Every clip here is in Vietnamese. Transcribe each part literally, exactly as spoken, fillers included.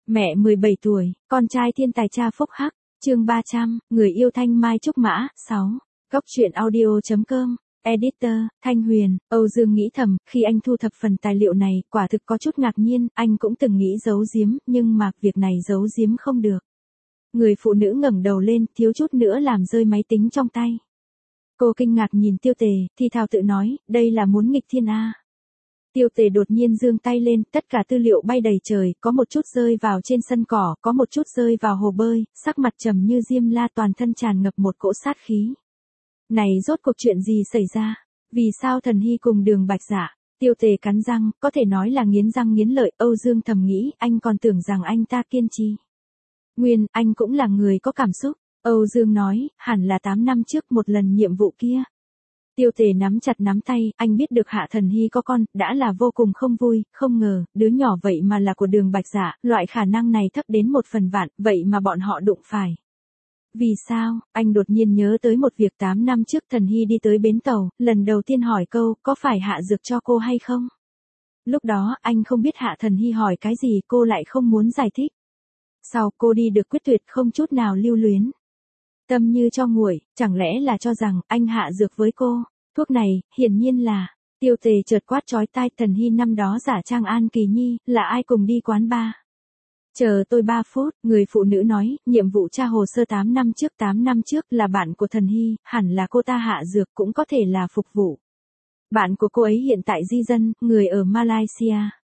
Mẹ mười bảy tuổi, con trai thiên tài cha phúc hắc, chương ba trăm, người yêu Thanh Mai Trúc Mã, sáu. Góc truyện audio.com, Editor, Thanh Huyền. Âu Dương nghĩ thầm, khi anh thu thập phần tài liệu này, quả thực có chút ngạc nhiên, anh cũng từng nghĩ giấu giếm, nhưng mà việc này giấu giếm không được. Người phụ nữ ngẩng đầu lên, thiếu chút nữa làm rơi máy tính trong tay. Cô kinh ngạc nhìn Tiêu Tề, thì thào tự nói, đây là muốn nghịch thiên a. Tiêu Tề đột nhiên giương tay lên, tất cả tư liệu bay đầy trời, có một chút rơi vào trên sân cỏ, có một chút rơi vào hồ bơi, sắc mặt trầm như diêm la, toàn thân tràn ngập một cỗ sát khí. Này rốt cuộc chuyện gì xảy ra? Vì sao Thần Hy cùng Đường Bạch Dạ? Tiêu Tề cắn răng, có thể nói là nghiến răng nghiến lợi. Âu Dương thầm nghĩ, anh còn tưởng rằng anh ta kiên trì. Nguyên, anh cũng là người có cảm xúc. Âu Dương nói, hẳn là tám năm trước một lần nhiệm vụ kia. Tiêu Tề nắm chặt nắm tay, anh biết được Hạ Thần Hy có con, đã là vô cùng không vui, không ngờ, đứa nhỏ vậy mà là của Đường Bạch Dạ, loại khả năng này thấp đến một phần vạn, vậy mà bọn họ đụng phải. Vì sao? Anh đột nhiên nhớ tới một việc tám năm trước Thần Hy đi tới bến tàu, lần đầu tiên hỏi câu, có phải hạ dược cho cô hay không? Lúc đó, anh không biết Hạ Thần Hy hỏi cái gì, cô lại không muốn giải thích. Sau cô đi được quyết tuyệt không chút nào lưu luyến. Tâm như cho nguội, chẳng lẽ là cho rằng anh hạ dược với cô? Thuốc này, hiển nhiên là. Tiêu Tề chợt quát chói tai, Thần Hy năm đó giả trang An Kỳ Nhi, là ai cùng đi quán bar? Chờ tôi ba phút, người phụ nữ nói, nhiệm vụ tra hồ sơ tám năm trước tám năm trước là bạn của Thần Hy, hẳn là cô ta hạ dược, cũng có thể là phục vụ. Bạn của cô ấy hiện tại di dân, người ở Malaysia.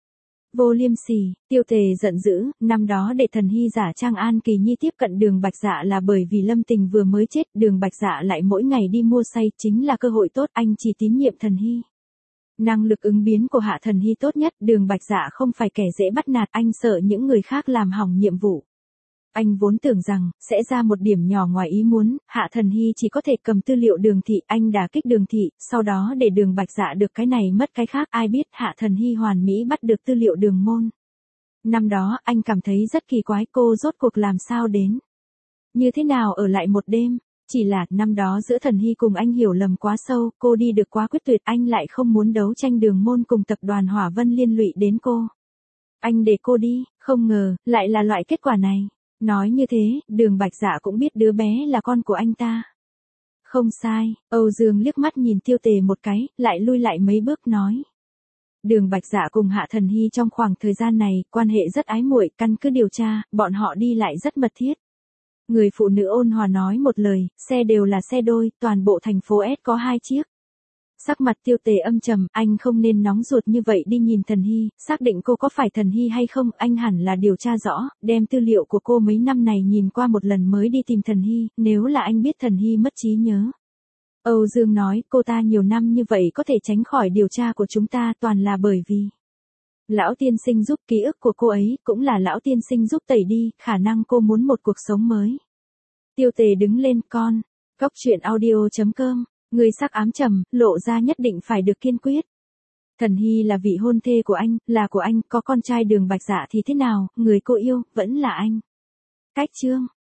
Vô liêm sỉ, Tiêu Tề giận dữ, năm đó để Thần Hy giả trang An Kỳ Nhi tiếp cận Đường Bạch Dạ là bởi vì Lâm Tình vừa mới chết, Đường Bạch Dạ lại mỗi ngày đi mua say, chính là cơ hội tốt, anh chỉ tín nhiệm Thần Hy. Năng lực ứng biến của Hạ Thần Hy tốt nhất, Đường Bạch Dạ không phải kẻ dễ bắt nạt, anh sợ những người khác làm hỏng nhiệm vụ. Anh vốn tưởng rằng, sẽ ra một điểm nhỏ ngoài ý muốn, Hạ Thần Hy chỉ có thể cầm tư liệu Đường Thị, anh đả kích Đường Thị, sau đó để Đường Bạch Dạ được cái này mất cái khác, ai biết Hạ Thần Hy hoàn mỹ bắt được tư liệu Đường Môn. Năm đó, anh cảm thấy rất kỳ quái, cô rốt cuộc làm sao đến. Như thế nào ở lại một đêm, chỉ là năm đó giữa Thần Hy cùng anh hiểu lầm quá sâu, cô đi được quá quyết tuyệt, anh lại không muốn đấu tranh Đường Môn cùng tập đoàn Hỏa Vân liên lụy đến cô. Anh để cô đi, không ngờ, lại là loại kết quả này. Nói như thế, Đường Bạch Dạ cũng biết đứa bé là con của anh ta. Không sai, Âu Dương liếc mắt nhìn Tiêu Tề một cái, lại lui lại mấy bước nói. Đường Bạch Dạ cùng Hạ Thần Hy trong khoảng thời gian này, quan hệ rất ái muội, căn cứ điều tra, bọn họ đi lại rất mật thiết. Người phụ nữ ôn hòa nói một lời, xe đều là xe đôi, toàn bộ thành phố S có hai chiếc. Sắc mặt Tiêu Tề âm trầm, anh không nên nóng ruột như vậy đi nhìn Thần Hy, xác định cô có phải Thần Hy hay không, anh hẳn là điều tra rõ, đem tư liệu của cô mấy năm này nhìn qua một lần mới đi tìm Thần Hy, nếu là anh biết Thần Hy mất trí nhớ. Âu Dương nói, cô ta nhiều năm như vậy có thể tránh khỏi điều tra của chúng ta toàn là bởi vì Lão tiên sinh giúp ký ức của cô ấy, cũng là Lão tiên sinh giúp tẩy đi, khả năng cô muốn một cuộc sống mới. Tiêu Tề đứng lên, con. Góc truyện audio.com. Người sắc ám trầm, lộ ra nhất định phải được kiên quyết. Thần Hy là vị hôn thê của anh, là của anh, có con trai Đường Bạch Dạ thì thế nào, người cô yêu, vẫn là anh. Cách chương.